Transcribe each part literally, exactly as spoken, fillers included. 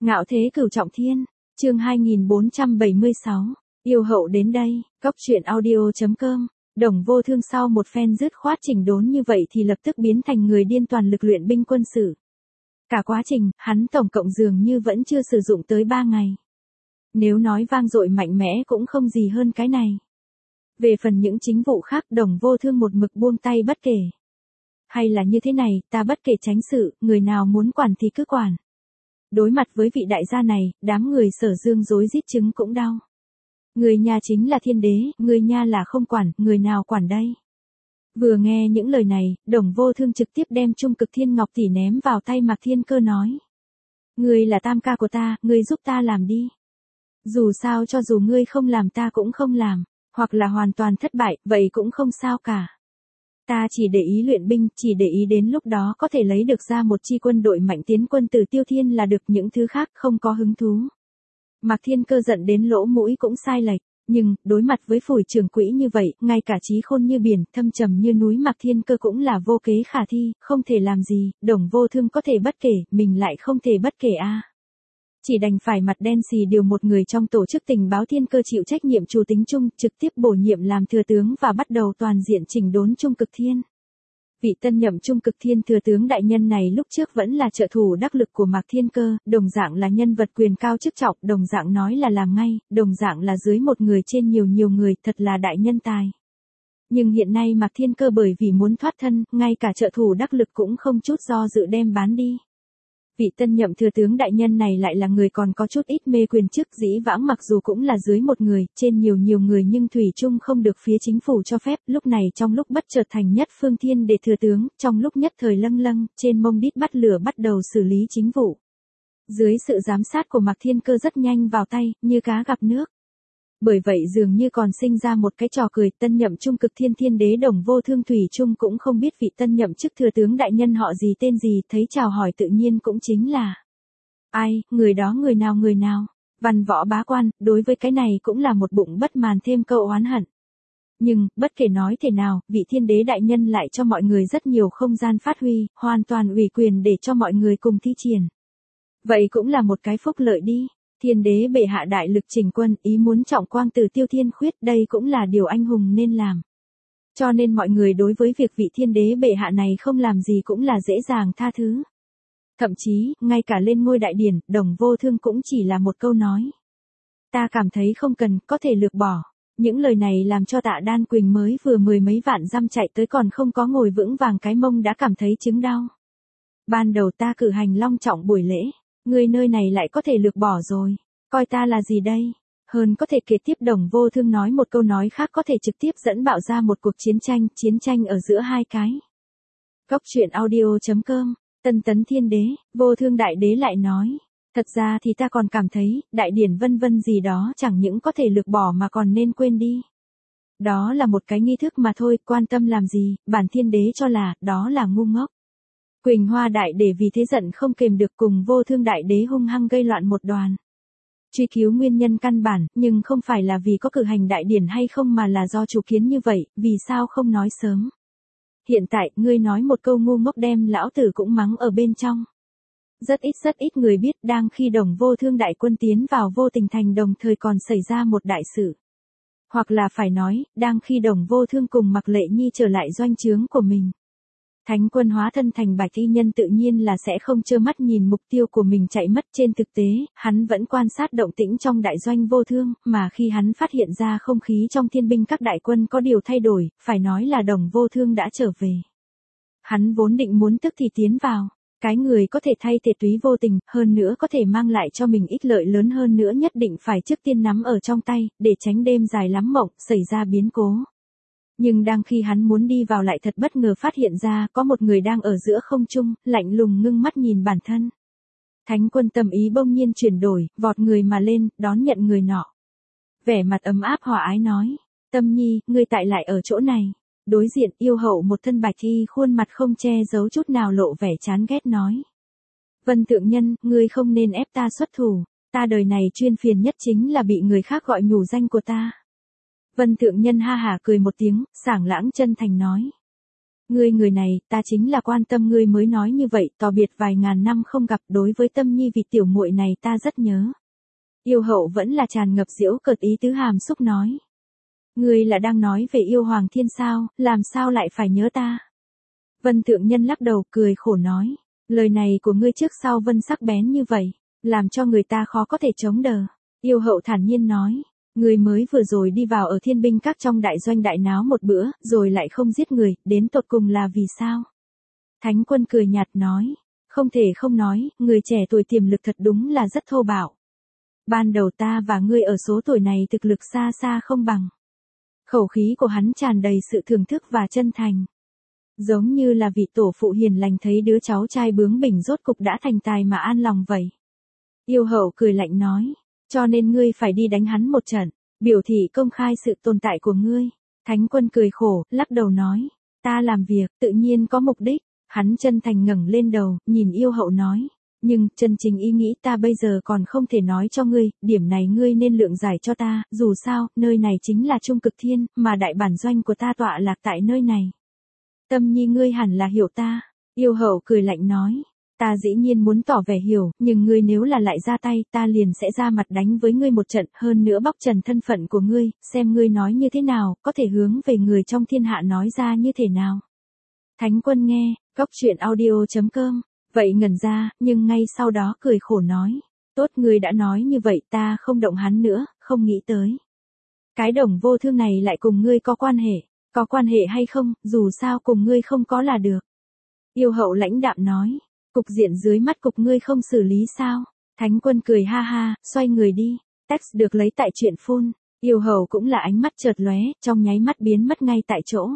Ngạo thế cửu trọng thiên, chương hai nghìn bốn trăm bảy mươi sáu, yêu hậu đến đây, cốc truyện audio.com, Đồng Vô Thương sau một phen dứt khoát chỉnh đốn như vậy thì lập tức biến thành người điên toàn lực luyện binh quân sự. Cả quá trình, hắn tổng cộng dường như vẫn chưa sử dụng tới ba ngày. Nếu nói vang dội mạnh mẽ cũng không gì hơn cái này. Về phần những chính vụ khác, Đồng Vô Thương một mực buông tay bất kể. Hay là như thế này, ta bất kể tránh sự, người nào muốn quản thì cứ quản. Đối mặt với vị đại gia này, đám người Sở Dương rối rít trứng cũng đau. Người nhà chính là thiên đế, người nhà là không quản, người nào quản đây? Vừa nghe những lời này, Đồng Vô Thương trực tiếp đem Trung Cực Thiên Ngọc tỷ ném vào tay Mạc Thiên Cơ nói. Ngươi là tam ca của ta, ngươi giúp ta làm đi. Dù sao cho dù ngươi không làm ta cũng không làm, hoặc là hoàn toàn thất bại, vậy cũng không sao cả. Ta chỉ để ý luyện binh, chỉ để ý đến lúc đó có thể lấy được ra một chi quân đội mạnh tiến quân từ Tiêu Thiên là được, những thứ khác không có hứng thú. Mạc Thiên Cơ giận đến lỗ mũi cũng sai lệch, nhưng, đối mặt với Phủi Trưởng Quỹ như vậy, ngay cả trí khôn như biển, thâm trầm như núi Mạc Thiên Cơ cũng là vô kế khả thi, không thể làm gì, Đồng Vô Thương có thể bất kể, mình lại không thể bất kể a. À. Chỉ đành phải mặt đen xì điều một người trong tổ chức tình báo Thiên Cơ chịu trách nhiệm chủ tính chung, trực tiếp bổ nhiệm làm thừa tướng và bắt đầu toàn diện chỉnh đốn Trung Cực Thiên. Vị tân nhậm Trung Cực Thiên thừa tướng đại nhân này lúc trước vẫn là trợ thủ đắc lực của Mạc Thiên Cơ, đồng dạng là nhân vật quyền cao chức trọng, đồng dạng nói là làm ngay, đồng dạng là dưới một người trên nhiều nhiều người, thật là đại nhân tài. Nhưng hiện nay Mạc Thiên Cơ bởi vì muốn thoát thân, ngay cả trợ thủ đắc lực cũng không chút do dự đem bán đi. Vị tân nhậm thừa tướng đại nhân này lại là người còn có chút ít mê quyền chức, dĩ vãng mặc dù cũng là dưới một người, trên nhiều nhiều người nhưng thủy chung không được phía chính phủ cho phép, lúc này trong lúc bất chợt thành nhất phương thiên để thừa tướng, trong lúc nhất thời lâng lâng, trên mông đít bắt lửa bắt đầu xử lý chính vụ. Dưới sự giám sát của Mạc Thiên Cơ rất nhanh vào tay, như cá gặp nước. Bởi vậy dường như còn sinh ra một cái trò cười, tân nhậm Trung Cực Thiên thiên đế Đồng Vô Thương thủy chung cũng không biết vị tân nhậm chức thừa tướng đại nhân họ gì tên gì, thấy chào hỏi tự nhiên cũng chính là ai, người đó người nào người nào, văn võ bá quan, đối với cái này cũng là một bụng bất màn thêm câu oán hận. Nhưng, bất kể nói thế nào, vị thiên đế đại nhân lại cho mọi người rất nhiều không gian phát huy, hoàn toàn ủy quyền để cho mọi người cùng thi triển. Vậy cũng là một cái phúc lợi đi. Thiên đế bệ hạ đại lực chỉnh quân, ý muốn trọng quang từ Tiêu Thiên khuyết, đây cũng là điều anh hùng nên làm. Cho nên mọi người đối với việc vị thiên đế bệ hạ này không làm gì cũng là dễ dàng tha thứ. Thậm chí, ngay cả lên ngôi đại điển, Đồng Vô Thương cũng chỉ là một câu nói. Ta cảm thấy không cần, có thể lược bỏ. Những lời này làm cho Tạ Đan Quỳnh mới vừa mười mấy vạn dăm chạy tới còn không có ngồi vững vàng cái mông đã cảm thấy chứng đau. Ban đầu ta cử hành long trọng buổi lễ. Người nơi này lại có thể lược bỏ rồi, coi ta là gì đây? Hơn có thể kế tiếp Đồng Vô Thương nói một câu nói khác có thể trực tiếp dẫn bạo ra một cuộc chiến tranh, chiến tranh ở giữa hai cái. Cốc truyện audio.com, Tân Tấn Thiên Đế, Vô Thương Đại Đế lại nói, thật ra thì ta còn cảm thấy, đại điển vân vân gì đó chẳng những có thể lược bỏ mà còn nên quên đi. Đó là một cái nghi thức mà thôi, quan tâm làm gì, bản thiên đế cho là, đó là ngu ngốc. Quỳnh Hoa Đại Đế vì thế giận không kềm được cùng Vô Thương Đại Đế hung hăng gây loạn một đoàn. Truy cứu nguyên nhân căn bản, nhưng không phải là vì có cử hành đại điển hay không mà là do chủ kiến như vậy, vì sao không nói sớm. Hiện tại, ngươi nói một câu ngu ngốc đem lão tử cũng mắng ở bên trong. Rất ít rất ít người biết đang khi Đồng Vô Thương đại quân tiến vào Vô Tình Thành đồng thời còn xảy ra một đại sự. Hoặc là phải nói, đang khi Đồng Vô Thương cùng Mạc Lệ Nhi trở lại doanh trướng của mình. Thánh quân hóa thân thành bạch y nhân tự nhiên là sẽ không trơ mắt nhìn mục tiêu của mình chạy mất, trên thực tế, hắn vẫn quan sát động tĩnh trong đại doanh Vô Thương, mà khi hắn phát hiện ra không khí trong thiên binh các đại quân có điều thay đổi, phải nói là Đồng Vô Thương đã trở về. Hắn vốn định muốn tức thì tiến vào, cái người có thể thay thế túy vô tình, hơn nữa có thể mang lại cho mình ích lợi lớn hơn nữa nhất định phải trước tiên nắm ở trong tay, để tránh đêm dài lắm mộng, xảy ra biến cố. Nhưng đang khi hắn muốn đi vào lại thật bất ngờ phát hiện ra có một người đang ở giữa không trung, lạnh lùng ngưng mắt nhìn bản thân. Thánh quân tâm ý bỗng nhiên chuyển đổi, vọt người mà lên, đón nhận người nọ. Vẻ mặt ấm áp hòa ái nói, Tâm Nhi, ngươi tại lại ở chỗ này. Đối diện yêu hậu một thân bạch y khuôn mặt không che giấu chút nào lộ vẻ chán ghét nói. Vân Thượng Nhân, ngươi không nên ép ta xuất thủ, ta đời này chuyên phiền nhất chính là bị người khác gọi nhủ danh của ta. Vân Thượng Nhân ha hả cười một tiếng, sảng lãng chân thành nói. Ngươi người này, ta chính là quan tâm ngươi mới nói như vậy, tò biệt vài ngàn năm không gặp, đối với Tâm Nhi vị tiểu muội này ta rất nhớ. Yêu hậu vẫn là tràn ngập giễu cợt ý tứ hàm xúc nói. Ngươi là đang nói về yêu Hoàng Thiên sao, làm sao lại phải nhớ ta? Vân Thượng Nhân lắc đầu cười khổ nói. Lời này của ngươi trước sau vân sắc bén như vậy, làm cho người ta khó có thể chống đỡ. Yêu hậu thản nhiên nói. Ngươi mới vừa rồi đi vào ở thiên binh các trong đại doanh đại náo một bữa, rồi lại không giết người, đến tột cùng là vì sao? Thánh Quân cười nhạt nói. Không thể không nói, người trẻ tuổi tiềm lực thật đúng là rất thô bạo. Ban đầu ta và ngươi ở số tuổi này thực lực xa xa không bằng. Khẩu khí của hắn tràn đầy sự thưởng thức và chân thành. Giống như là vị tổ phụ hiền lành thấy đứa cháu trai bướng bỉnh rốt cục đã thành tài mà an lòng vậy. Yêu hậu cười lạnh nói, cho nên ngươi phải đi đánh hắn một trận, biểu thị công khai sự tồn tại của ngươi. Thánh Quân cười khổ, lắc đầu nói, ta làm việc tự nhiên có mục đích. Hắn chân thành ngẩng lên đầu, nhìn yêu hậu nói, nhưng chân chính ý nghĩ ta bây giờ còn không thể nói cho ngươi, điểm này ngươi nên lượng giải cho ta, dù sao, nơi này chính là Trung Cực Thiên, mà đại bản doanh của ta tọa lạc tại nơi này. Tâm Nhi ngươi hẳn là hiểu ta. Yêu hậu cười lạnh nói, ta dĩ nhiên muốn tỏ vẻ hiểu, nhưng ngươi nếu là lại ra tay, ta liền sẽ ra mặt đánh với ngươi một trận, hơn nữa bóc trần thân phận của ngươi, xem ngươi nói như thế nào, có thể hướng về người trong thiên hạ nói ra như thế nào. Thánh Quân nghe, góc truyện audio chấm com, vậy ngẩn ra, nhưng ngay sau đó cười khổ nói, tốt ngươi đã nói như vậy ta không động hắn nữa, không nghĩ tới. Cái Đồng Vô Thương này lại cùng ngươi có quan hệ, có quan hệ hay không, dù sao cùng ngươi không có là được. Yêu hậu lãnh đạm nói, cục diện dưới mắt cục ngươi không xử lý sao? Thánh Quân cười ha ha, xoay người đi, text được lấy tại truyện phun, yêu hậu cũng là ánh mắt chợt lóe, trong nháy mắt biến mất ngay tại chỗ.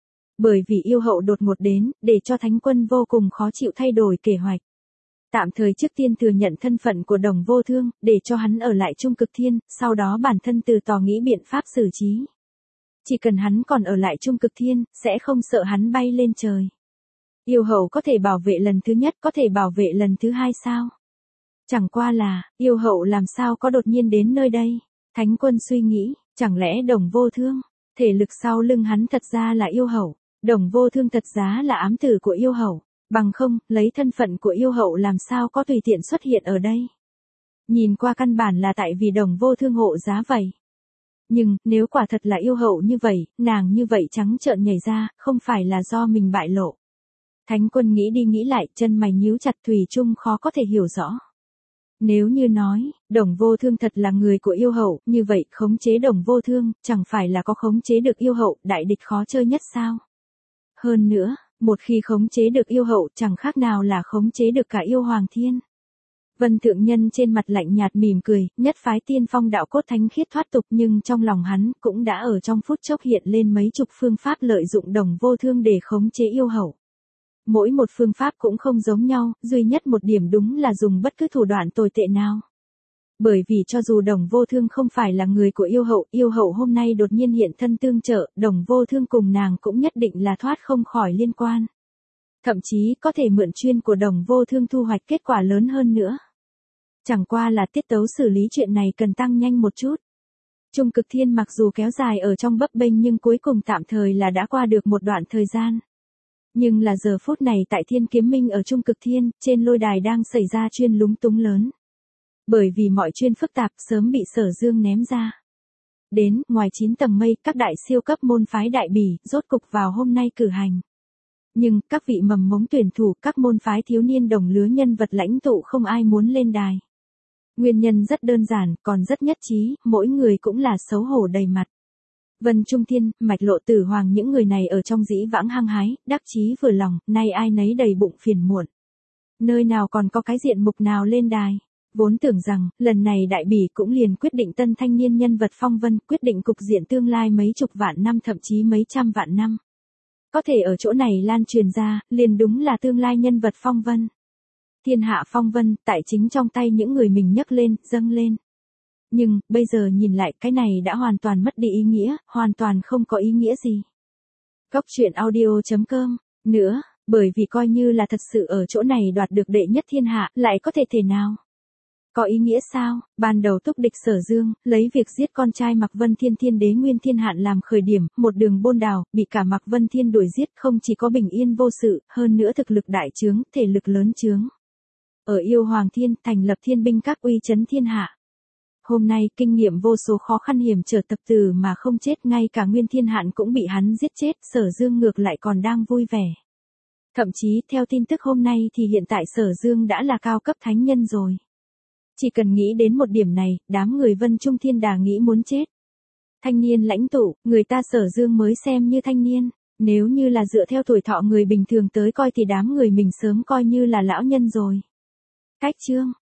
Bởi vì yêu hậu đột ngột đến, để cho Thánh Quân vô cùng khó chịu thay đổi kế hoạch. Tạm thời trước tiên thừa nhận thân phận của Đồng Vô Thương, để cho hắn ở lại Trung Cực Thiên, sau đó bản thân từ tò nghĩ biện pháp xử trí. Chỉ cần hắn còn ở lại Trung Cực Thiên, sẽ không sợ hắn bay lên trời. Yêu hậu có thể bảo vệ lần thứ nhất, có thể bảo vệ lần thứ hai sao? Chẳng qua là, yêu hậu làm sao có đột nhiên đến nơi đây? Thánh Quân suy nghĩ, chẳng lẽ Đồng Vô Thương, thể lực sau lưng hắn thật ra là yêu hậu. Đồng Vô Thương thật giá là ám tử của yêu hậu, bằng không, lấy thân phận của yêu hậu làm sao có tùy tiện xuất hiện ở đây. Nhìn qua căn bản là tại vì Đồng Vô Thương hộ giá vậy. Nhưng, nếu quả thật là yêu hậu như vậy, nàng như vậy trắng trợn nhảy ra, không phải là do mình bại lộ. Thánh Quân nghĩ đi nghĩ lại, chân mày nhíu chặt thủy chung khó có thể hiểu rõ. Nếu như nói, Đồng Vô Thương thật là người của yêu hậu, như vậy khống chế Đồng Vô Thương, chẳng phải là có khống chế được yêu hậu, đại địch khó chơi nhất sao? Hơn nữa, một khi khống chế được yêu hậu chẳng khác nào là khống chế được cả yêu Hoàng Thiên. Vân Thượng Nhân trên mặt lạnh nhạt mỉm cười, nhất phái tiên phong đạo cốt thánh khiết thoát tục, nhưng trong lòng hắn cũng đã ở trong phút chốc hiện lên mấy chục phương pháp lợi dụng Đồng Vô Thương để khống chế yêu hậu. Mỗi một phương pháp cũng không giống nhau, duy nhất một điểm đúng là dùng bất cứ thủ đoạn tồi tệ nào. Bởi vì cho dù Đồng Vô Thương không phải là người của yêu hậu, yêu hậu hôm nay đột nhiên hiện thân tương trợ, Đồng Vô Thương cùng nàng cũng nhất định là thoát không khỏi liên quan. Thậm chí có thể mượn chuyên của Đồng Vô Thương thu hoạch kết quả lớn hơn nữa. Chẳng qua là tiết tấu xử lý chuyện này cần tăng nhanh một chút. Trung Cực Thiên mặc dù kéo dài ở trong bấp bênh nhưng cuối cùng tạm thời là đã qua được một đoạn thời gian. Nhưng là giờ phút này tại Thiên Kiếm Minh ở Trung Cực Thiên, trên lôi đài đang xảy ra chuyên lúng túng lớn. Bởi vì mọi chuyên phức tạp sớm bị Sở Dương ném ra. Đến, ngoài chín tầng mây, các đại siêu cấp môn phái đại bỉ, rốt cục vào hôm nay cử hành. Nhưng, các vị mầm mống tuyển thủ, các môn phái thiếu niên đồng lứa nhân vật lãnh tụ không ai muốn lên đài. Nguyên nhân rất đơn giản, còn rất nhất trí, mỗi người cũng là xấu hổ đầy mặt. Vân Trung Thiên, Mạch Lộ Tử Hoàng những người này ở trong dĩ vãng hăng hái, đắc chí vừa lòng, nay ai nấy đầy bụng phiền muộn. Nơi nào còn có cái diện mục nào lên đài. Vốn tưởng rằng, lần này đại bỉ cũng liền quyết định tân thanh niên nhân vật phong vân, quyết định cục diện tương lai mấy chục vạn năm thậm chí mấy trăm vạn năm. Có thể ở chỗ này lan truyền ra, liền đúng là tương lai nhân vật phong vân. Thiên hạ phong vân, tại chính trong tay những người mình nhấc lên, dâng lên. Nhưng, bây giờ nhìn lại cái này đã hoàn toàn mất đi ý nghĩa, hoàn toàn không có ý nghĩa gì. Góc truyện audio chấm com, nữa, bởi vì coi như là thật sự ở chỗ này đoạt được đệ nhất thiên hạ, lại có thể thể nào. Có ý nghĩa sao? Ban đầu túc địch Sở Dương, lấy việc giết con trai Mạc Vân Thiên Thiên đế Nguyên Thiên Hạn làm khởi điểm, một đường bôn đào, bị cả Mạc Vân Thiên đuổi giết, không chỉ có bình yên vô sự, hơn nữa thực lực đại trướng, thể lực lớn trướng. Ở Yêu Hoàng Thiên, thành lập thiên binh các uy chấn thiên hạ. Hôm nay, kinh nghiệm vô số khó khăn hiểm trở tập từ mà không chết, ngay cả Nguyên Thiên Hạn cũng bị hắn giết chết, Sở Dương ngược lại còn đang vui vẻ. Thậm chí, theo tin tức hôm nay thì hiện tại Sở Dương đã là cao cấp thánh nhân rồi. Chỉ cần nghĩ đến một điểm này, đám người Vân Trung Thiên Đà nghĩ muốn chết. Thanh niên lãnh tụ, người ta Sở Dương mới xem như thanh niên, nếu như là dựa theo tuổi thọ người bình thường tới coi thì đám người mình sớm coi như là lão nhân rồi. Cách chương